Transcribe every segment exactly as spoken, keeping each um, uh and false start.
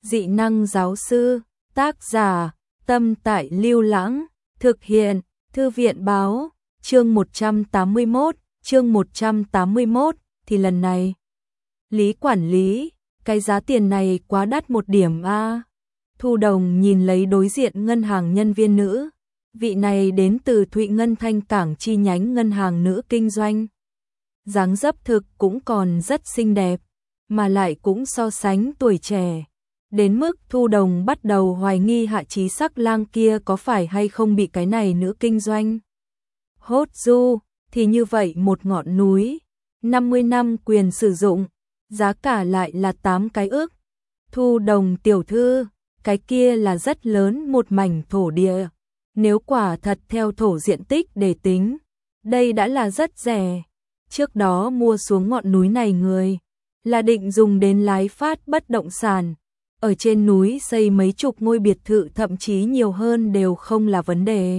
Dị năng giáo sư, tác giả, Tâm Tại Lưu Lãng, thực hiện, Thư viện báo, chương một trăm tám mươi mốt, chương một trăm tám mươi mốt, thì lần này. Lý quản lý, cái giá tiền này quá đắt một điểm a. Thu Đồng nhìn lấy đối diện ngân hàng nhân viên nữ, vị này đến từ Thụy Ngân Thanh Cảng chi nhánh ngân hàng nữ kinh doanh. Dáng dấp thực cũng còn rất xinh đẹp, mà lại cũng so sánh tuổi trẻ. Đến mức Thu Đồng bắt đầu hoài nghi Hạ Chí Sắc lang kia có phải hay không bị cái này nữ kinh doanh hốt du, thì như vậy một ngọn núi, năm mươi năm quyền sử dụng, giá cả lại là tám cái ức. Thu Đồng tiểu thư, cái kia là rất lớn một mảnh thổ địa, nếu quả thật theo thổ diện tích để tính, đây đã là rất rẻ. Trước đó mua xuống ngọn núi này người, là định dùng đến lái phát bất động sản. Ở trên núi xây mấy chục ngôi biệt thự thậm chí nhiều hơn đều không là vấn đề.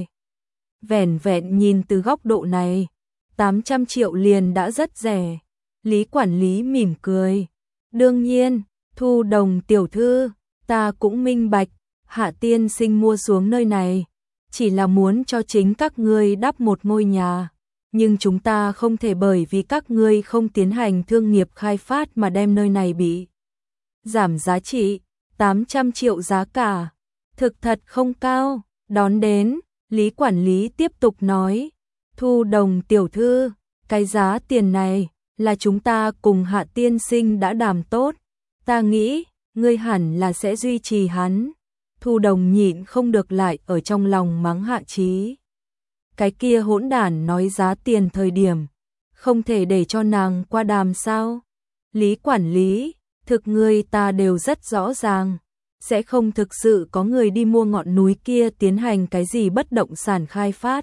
Vẻn vẹn nhìn từ góc độ này, tám trăm triệu liền đã rất rẻ. Lý quản lý mỉm cười. Đương nhiên, Thu Đồng tiểu thư, ta cũng minh bạch, Hạ tiên sinh mua xuống nơi này, chỉ là muốn cho chính các ngươi đắp một ngôi nhà. Nhưng chúng ta không thể bởi vì các ngươi không tiến hành thương nghiệp khai phát mà đem nơi này bị giảm giá trị. tám trăm triệu giá cả, thực thật không cao. Đón đến, Lý quản lý tiếp tục nói, Thu Đồng tiểu thư, cái giá tiền này là chúng ta cùng Hạ tiên sinh đã đàm tốt, ta nghĩ ngươi hẳn là sẽ duy trì hắn. Thu Đồng nhịn không được lại ở trong lòng mắng Hạ Chí. Cái kia hỗn đản nói giá tiền thời điểm, không thể để cho nàng qua đàm sao? Lý quản lý, thực ngươi ta đều rất rõ ràng, sẽ không thực sự có người đi mua ngọn núi kia tiến hành cái gì bất động sản khai phát.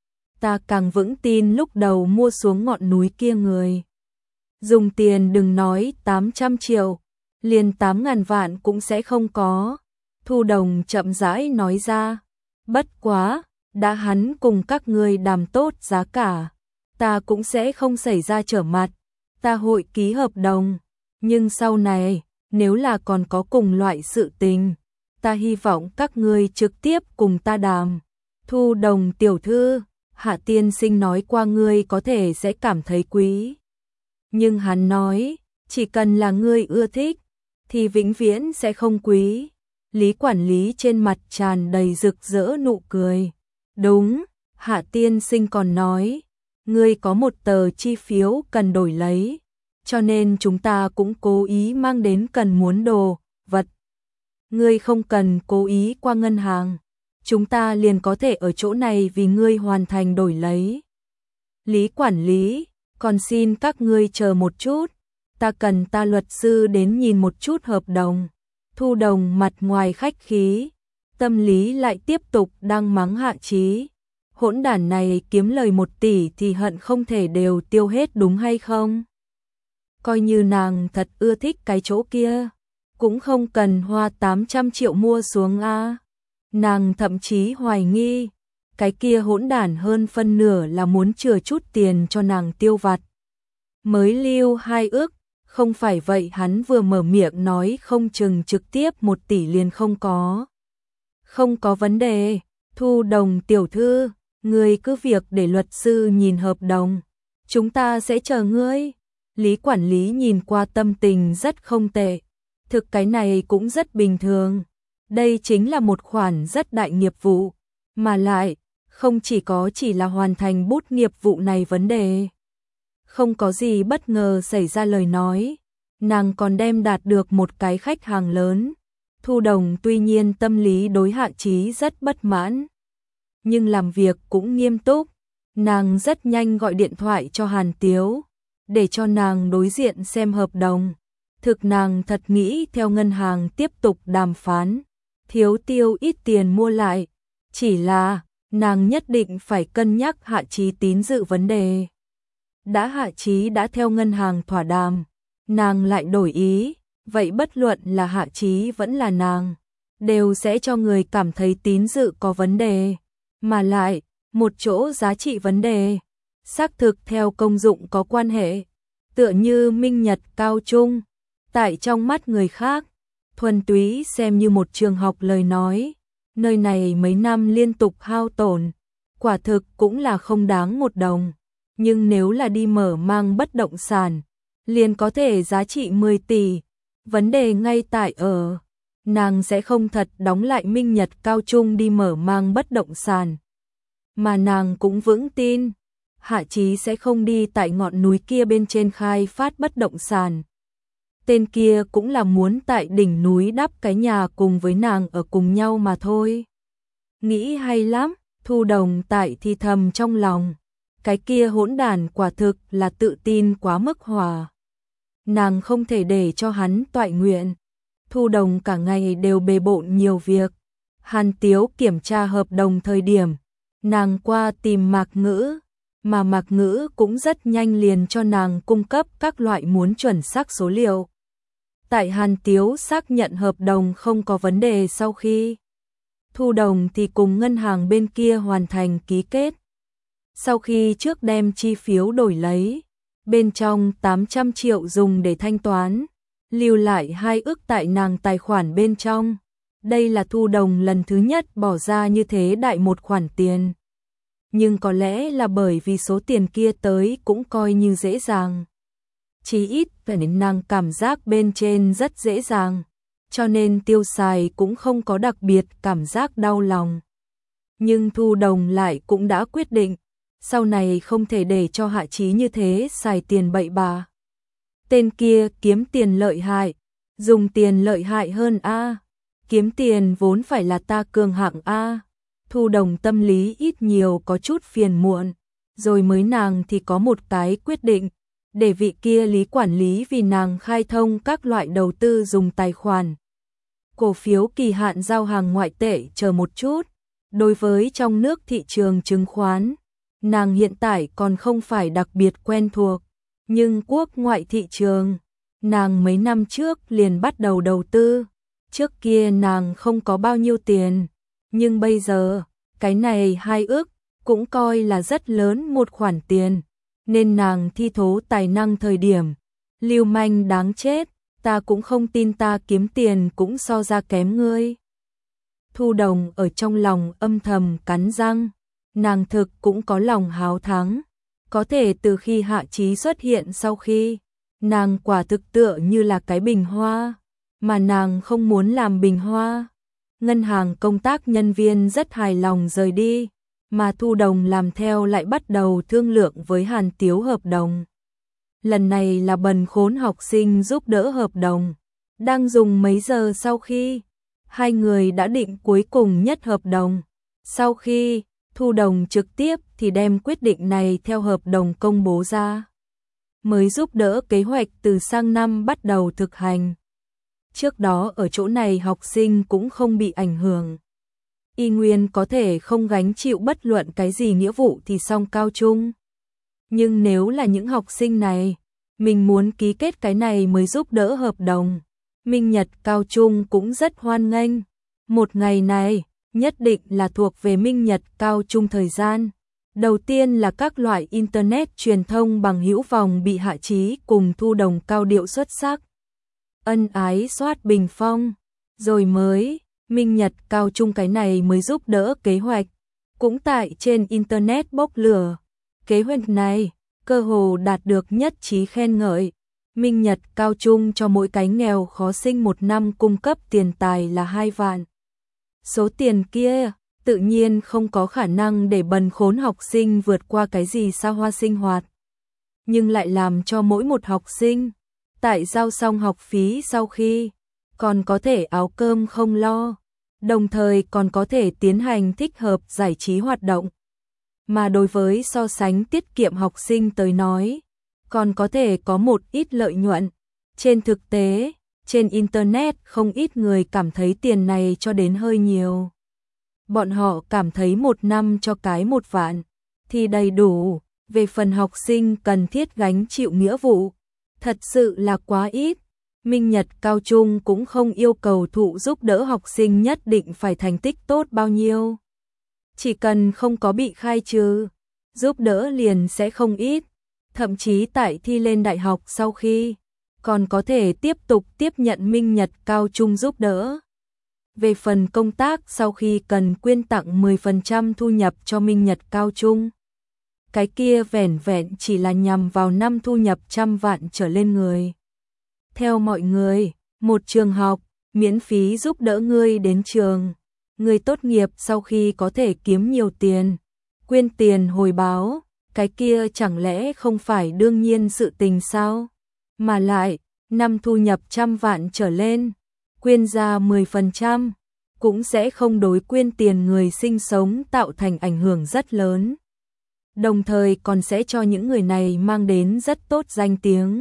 Ta càng vững tin lúc đầu mua xuống ngọn núi kia người. Dùng tiền đừng nói tám trăm triệu, liền tám ngàn vạn cũng sẽ không có. Thu Đồng chậm rãi nói ra, bất quá, đã hắn cùng các ngươi đàm tốt giá cả, ta cũng sẽ không xảy ra trở mặt, ta hội ký hợp đồng. Nhưng sau này, nếu là còn có cùng loại sự tình, ta hy vọng các ngươi trực tiếp cùng ta đàm. Thu Đồng tiểu thư, Hạ tiên sinh nói qua ngươi có thể sẽ cảm thấy quý. Nhưng hắn nói, chỉ cần là ngươi ưa thích, thì vĩnh viễn sẽ không quý. Lý quản lý trên mặt tràn đầy rực rỡ nụ cười. Đúng, Hạ tiên sinh còn nói, ngươi có một tờ chi phiếu cần đổi lấy, cho nên chúng ta cũng cố ý mang đến cần muốn đồ, vật. Ngươi không cần cố ý qua ngân hàng, chúng ta liền có thể ở chỗ này vì ngươi hoàn thành đổi lấy. Lý quản lý, còn xin các ngươi chờ một chút, ta cần ta luật sư đến nhìn một chút hợp đồng. Thu Đồng mặt ngoài khách khí, tâm lý lại tiếp tục đang mắng Hạ Chí. Hỗn đản này kiếm lời một tỷ thì hận không thể đều tiêu hết đúng hay không? Coi như nàng thật ưa thích cái chỗ kia, cũng không cần hoa tám trăm triệu mua xuống a. Nàng thậm chí hoài nghi, cái kia hỗn đản hơn phân nửa là muốn chừa chút tiền cho nàng tiêu vặt. Mới lưu hai ước, không phải vậy hắn vừa mở miệng nói không chừng trực tiếp một tỷ liền không có. Không có vấn đề, Thu Đồng tiểu thư, ngươi cứ việc để luật sư nhìn hợp đồng, chúng ta sẽ chờ ngươi. Lý quản lý nhìn qua tâm tình rất không tệ, thực cái này cũng rất bình thường. Đây chính là một khoản rất đại nghiệp vụ, mà lại, không chỉ có chỉ là hoàn thành bút nghiệp vụ này vấn đề. Không có gì bất ngờ xảy ra lời nói, nàng còn đem đạt được một cái khách hàng lớn. Thu Đồng tuy nhiên tâm lý đối Hạ Chí rất bất mãn, nhưng làm việc cũng nghiêm túc. Nàng rất nhanh gọi điện thoại cho Hàn Tiếu, để cho nàng đối diện xem hợp đồng. Thực nàng thật nghĩ theo ngân hàng tiếp tục đàm phán, thiếu tiêu ít tiền mua lại. Chỉ là, nàng nhất định phải cân nhắc Hạ Chí tín dự vấn đề. Đã Hạ Chí đã theo ngân hàng thỏa đàm, nàng lại đổi ý, vậy bất luận là Hạ Chí vẫn là nàng, đều sẽ cho người cảm thấy tín dự có vấn đề. Mà lại, một chỗ giá trị vấn đề, xác thực theo công dụng có quan hệ, tựa như minh nhật cao trung, tại trong mắt người khác, thuần túy xem như một trường học lời nói, nơi này mấy năm liên tục hao tổn, quả thực cũng là không đáng một đồng, nhưng nếu là đi mở mang bất động sản, liền có thể giá trị mười tỷ, vấn đề ngay tại ở, nàng sẽ không thật đóng lại Minh Nhật Cao Trung đi mở mang bất động sản. Mà nàng cũng vững tin, Hạ Chí sẽ không đi tại ngọn núi kia bên trên khai phát bất động sản. Tên kia cũng là muốn tại đỉnh núi đắp cái nhà cùng với nàng ở cùng nhau mà thôi. Nghĩ hay lắm, Thu Đồng tại thì thầm trong lòng. Cái kia hỗn đản quả thực là tự tin quá mức hòa. Nàng không thể để cho hắn toại nguyện. Thu Đồng cả ngày đều bề bộn nhiều việc. Hàn Tiếu kiểm tra hợp đồng thời điểm, nàng qua tìm Mạc Ngữ, mà Mạc Ngữ cũng rất nhanh liền cho nàng cung cấp các loại muốn chuẩn xác số liệu. Tại Hàn Tiếu xác nhận hợp đồng không có vấn đề sau khi Thu Đồng thì cùng ngân hàng bên kia hoàn thành ký kết. Sau khi trước đem chi phiếu đổi lấy, bên trong tám trăm triệu dùng để thanh toán, lưu lại hai ức tại nàng tài khoản bên trong. Đây là Thu Đồng lần thứ nhất bỏ ra như thế đại một khoản tiền. Nhưng có lẽ là bởi vì số tiền kia tới cũng coi như dễ dàng. Chí ít phải đến nàng cảm giác bên trên rất dễ dàng, cho nên tiêu xài cũng không có đặc biệt cảm giác đau lòng. Nhưng Thu Đồng lại cũng đã quyết định, sau này không thể để cho Hạ Chí như thế xài tiền bậy bạ. Tên kia kiếm tiền lợi hại, dùng tiền lợi hại hơn a. Kiếm tiền vốn phải là ta cường hạng a. Thu Đồng tâm lý ít nhiều có chút phiền muộn, rồi mới nàng thì có một cái quyết định, để vị kia lý quản lý vì nàng khai thông các loại đầu tư dùng tài khoản. Cổ phiếu kỳ hạn giao hàng ngoại tệ chờ một chút, đối với trong nước thị trường chứng khoán, nàng hiện tại còn không phải đặc biệt quen thuộc, nhưng quốc ngoại thị trường, nàng mấy năm trước liền bắt đầu đầu tư, trước kia nàng không có bao nhiêu tiền, nhưng bây giờ, cái này hai ức, cũng coi là rất lớn một khoản tiền, nên nàng thi thố tài năng thời điểm, lưu manh đáng chết, ta cũng không tin ta kiếm tiền cũng so ra kém ngươi. Thu Đồng ở trong lòng âm thầm cắn răng, nàng thực cũng có lòng háo thắng, có thể từ khi Hạ Chí xuất hiện sau khi, nàng quả thực tựa như là cái bình hoa, mà nàng không muốn làm bình hoa. Ngân hàng công tác nhân viên rất hài lòng rời đi, mà Thu Đồng làm theo lại bắt đầu thương lượng với Hàn Tiếu hợp đồng. Lần này là bần khốn học sinh giúp đỡ hợp đồng, đang dùng mấy giờ sau khi hai người đã định cuối cùng nhất hợp đồng. Sau khi Thu Đồng trực tiếp thì đem quyết định này theo hợp đồng công bố ra, mới giúp đỡ kế hoạch từ sang năm bắt đầu thực hành. Trước đó ở chỗ này học sinh cũng không bị ảnh hưởng. Y nguyên có thể không gánh chịu bất luận cái gì nghĩa vụ thì xong cao trung. Nhưng nếu là những học sinh này, mình muốn ký kết cái này mới giúp đỡ hợp đồng. Minh Nhật Cao Trung cũng rất hoan nghênh. Một ngày này, nhất định là thuộc về Minh Nhật Cao Trung thời gian. Đầu tiên là các loại Internet truyền thông bằng hữu vòng bị Hạ Chí cùng Thu Đồng cao điệu xuất sắc. Ân ái soát bình phong, rồi mới, Minh Nhật Cao Trung cái này mới giúp đỡ kế hoạch, cũng tại trên Internet bốc lửa. Kế hoạch này, cơ hồ đạt được nhất trí khen ngợi. Minh Nhật Cao Trung cho mỗi cái nghèo khó sinh một năm cung cấp tiền tài là hai vạn. Số tiền kia, tự nhiên không có khả năng để bần khốn học sinh vượt qua cái gì xa hoa sinh hoạt. Nhưng lại làm cho mỗi một học sinh, tại giao xong học phí sau khi, còn có thể áo cơm không lo, đồng thời còn có thể tiến hành thích hợp giải trí hoạt động. Mà đối với so sánh tiết kiệm học sinh tới nói, còn có thể có một ít lợi nhuận. Trên thực tế, trên Internet không ít người cảm thấy tiền này cho đến hơi nhiều. Bọn họ cảm thấy một năm cho cái một vạn, thì đầy đủ, về phần học sinh cần thiết gánh chịu nghĩa vụ. Thật sự là quá ít. Minh Nhật Cao Trung cũng không yêu cầu thụ giúp đỡ học sinh nhất định phải thành tích tốt bao nhiêu. Chỉ cần không có bị khai trừ, giúp đỡ liền sẽ không ít. Thậm chí tại thi lên đại học sau khi, còn có thể tiếp tục tiếp nhận Minh Nhật Cao Trung giúp đỡ. Về phần công tác sau khi cần quyên tặng mười phần trăm thu nhập cho Minh Nhật Cao Trung, cái kia vẻn vẹn chỉ là nhằm vào năm thu nhập trăm vạn trở lên người. Theo mọi người, một trường học, miễn phí giúp đỡ ngươi đến trường. Người tốt nghiệp sau khi có thể kiếm nhiều tiền, quyên tiền hồi báo, cái kia chẳng lẽ không phải đương nhiên sự tình sao? Mà lại, năm thu nhập trăm vạn trở lên, quyên ra mười phần trăm, cũng sẽ không đối quyên tiền người sinh sống tạo thành ảnh hưởng rất lớn. Đồng thời còn sẽ cho những người này mang đến rất tốt danh tiếng.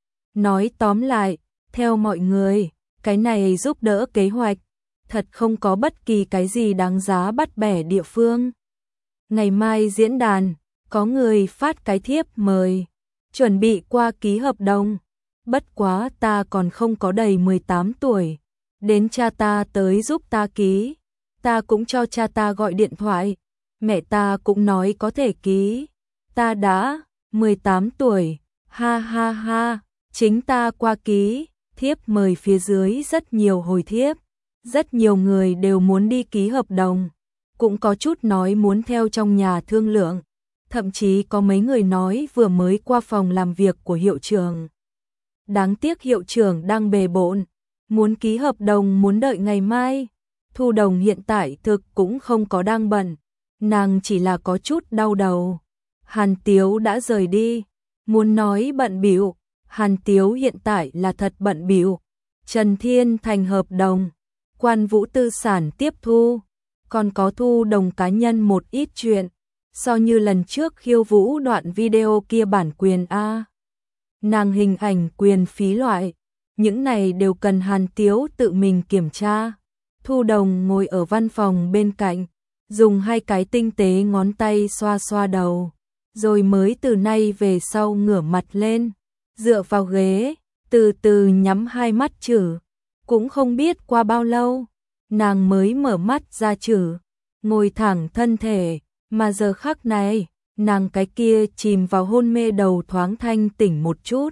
Nói tóm lại, theo mọi người, cái này giúp đỡ kế hoạch, thật không có bất kỳ cái gì đáng giá bắt bẻ địa phương. Ngày mai diễn đàn, có người phát cái thiếp mời, chuẩn bị qua ký hợp đồng. Bất quá ta còn không có đầy mười tám tuổi, đến cha ta tới giúp ta ký, ta cũng cho cha ta gọi điện thoại, mẹ ta cũng nói có thể ký, ta đã mười tám tuổi, ha ha ha, chính ta qua ký, thiếp mời phía dưới rất nhiều hồi thiếp, rất nhiều người đều muốn đi ký hợp đồng, cũng có chút nói muốn theo trong nhà thương lượng, thậm chí có mấy người nói vừa mới qua phòng làm việc của hiệu trưởng. Đáng tiếc hiệu trưởng đang bề bộn, muốn ký hợp đồng muốn đợi ngày mai. Thu Đồng hiện tại thực cũng không có đang bận, nàng chỉ là có chút đau đầu. Hàn Tiếu đã rời đi, muốn nói bận bịu, Hàn Tiếu hiện tại là thật bận bịu. Trần Thiên thành hợp đồng, Quan Vũ tư sản tiếp thu, còn có Thu Đồng cá nhân một ít chuyện, so như lần trước khiêu vũ đoạn video kia bản quyền A. Nàng hình ảnh quyền phí loại, những này đều cần Hàn Tiếu tự mình kiểm tra. Thu Đồng ngồi ở văn phòng bên cạnh, dùng hai cái tinh tế ngón tay xoa xoa đầu, rồi mới từ nay về sau ngửa mặt lên, dựa vào ghế, từ từ nhắm hai mắt chử. Cũng không biết qua bao lâu, nàng mới mở mắt ra chử, ngồi thẳng thân thể, mà giờ khắc này, nàng cái kia chìm vào hôn mê đầu thoáng thanh tỉnh một chút.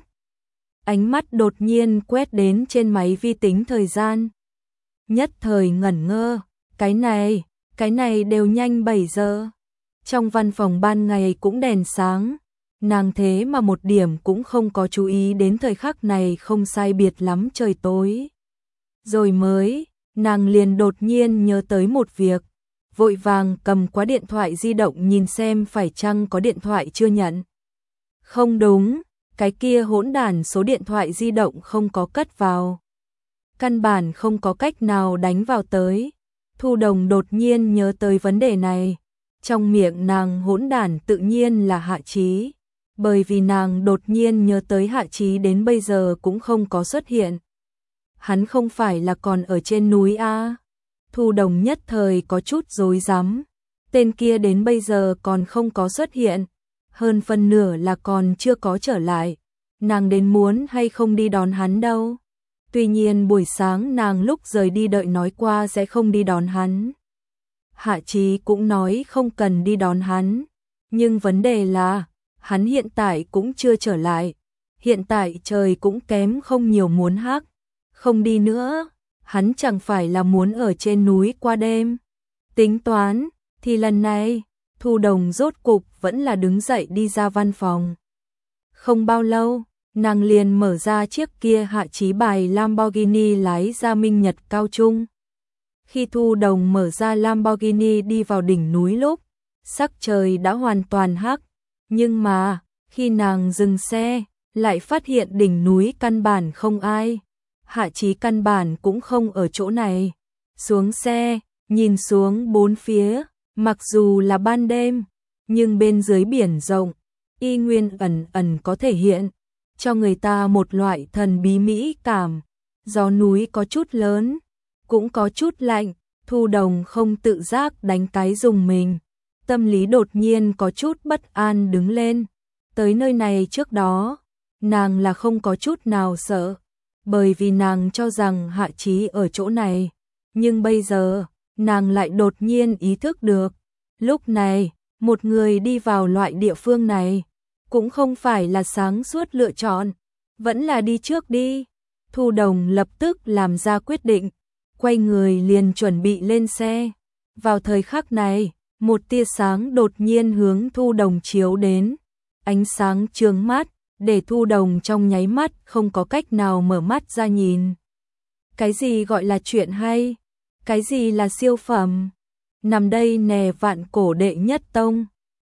Ánh mắt đột nhiên quét đến trên máy vi tính thời gian. Nhất thời ngẩn ngơ, cái này, cái này đều nhanh bảy giờ. Trong văn phòng ban ngày cũng đèn sáng, nàng thế mà một điểm cũng không có chú ý đến thời khắc này không sai biệt lắm trời tối. Rồi mới, nàng liền đột nhiên nhớ tới một việc, vội vàng cầm qua điện thoại di động nhìn xem phải chăng có điện thoại chưa nhận. Không đúng, cái kia hỗn đản số điện thoại di động không có cất vào. Căn bản không có cách nào đánh vào tới. Thu Đồng đột nhiên nhớ tới vấn đề này. Trong miệng nàng hỗn đản tự nhiên là Hạ Chí. Bởi vì nàng đột nhiên nhớ tới Hạ Chí đến bây giờ cũng không có xuất hiện. Hắn không phải là còn ở trên núi A. Thu Đồng nhất thời có chút rối rắm. Tên kia đến bây giờ còn không có xuất hiện. Hơn phân nửa là còn chưa có trở lại. Nàng đến muốn hay không đi đón hắn đâu. Tuy nhiên buổi sáng nàng lúc rời đi đợi nói qua sẽ không đi đón hắn. Hạ Chí cũng nói không cần đi đón hắn. Nhưng vấn đề là, hắn hiện tại cũng chưa trở lại. Hiện tại trời cũng kém không nhiều muốn hắc. Không đi nữa, hắn chẳng phải là muốn ở trên núi qua đêm. Tính toán, thì lần này, Thu Đồng rốt cục vẫn là đứng dậy đi ra văn phòng. Không bao lâu, nàng liền mở ra chiếc kia Hạ Chí bài Lamborghini lái ra Minh Nhật Cao Trung. Khi Thu Đồng mở ra Lamborghini đi vào đỉnh núi lúc, sắc trời đã hoàn toàn hắc. Nhưng mà, khi nàng dừng xe, lại phát hiện đỉnh núi căn bản không ai. Hạ Chí căn bản cũng không ở chỗ này. Xuống xe, nhìn xuống bốn phía, mặc dù là ban đêm, nhưng bên dưới biển rộng, y nguyên ẩn ẩn có thể hiện, cho người ta một loại thần bí mỹ cảm. Gió núi có chút lớn, cũng có chút lạnh, Thu Đồng không tự giác đánh cái dùng mình. Tâm lý đột nhiên có chút bất an đứng lên. Tới nơi này trước đó, nàng là không có chút nào sợ, bởi vì nàng cho rằng Hạ Chí ở chỗ này. Nhưng bây giờ, nàng lại đột nhiên ý thức được, lúc này, một người đi vào loại địa phương này, cũng không phải là sáng suốt lựa chọn. Vẫn là đi trước đi. Thu Đồng lập tức làm ra quyết định, quay người liền chuẩn bị lên xe. Vào thời khắc này, một tia sáng đột nhiên hướng Thu Đồng chiếu đến. Ánh sáng chướng mắt, để Thu Đồng trong nháy mắt không có cách nào mở mắt ra nhìn. Cái gì gọi là chuyện hay? Cái gì là siêu phẩm? Nằm đây nè vạn cổ đệ nhất tông.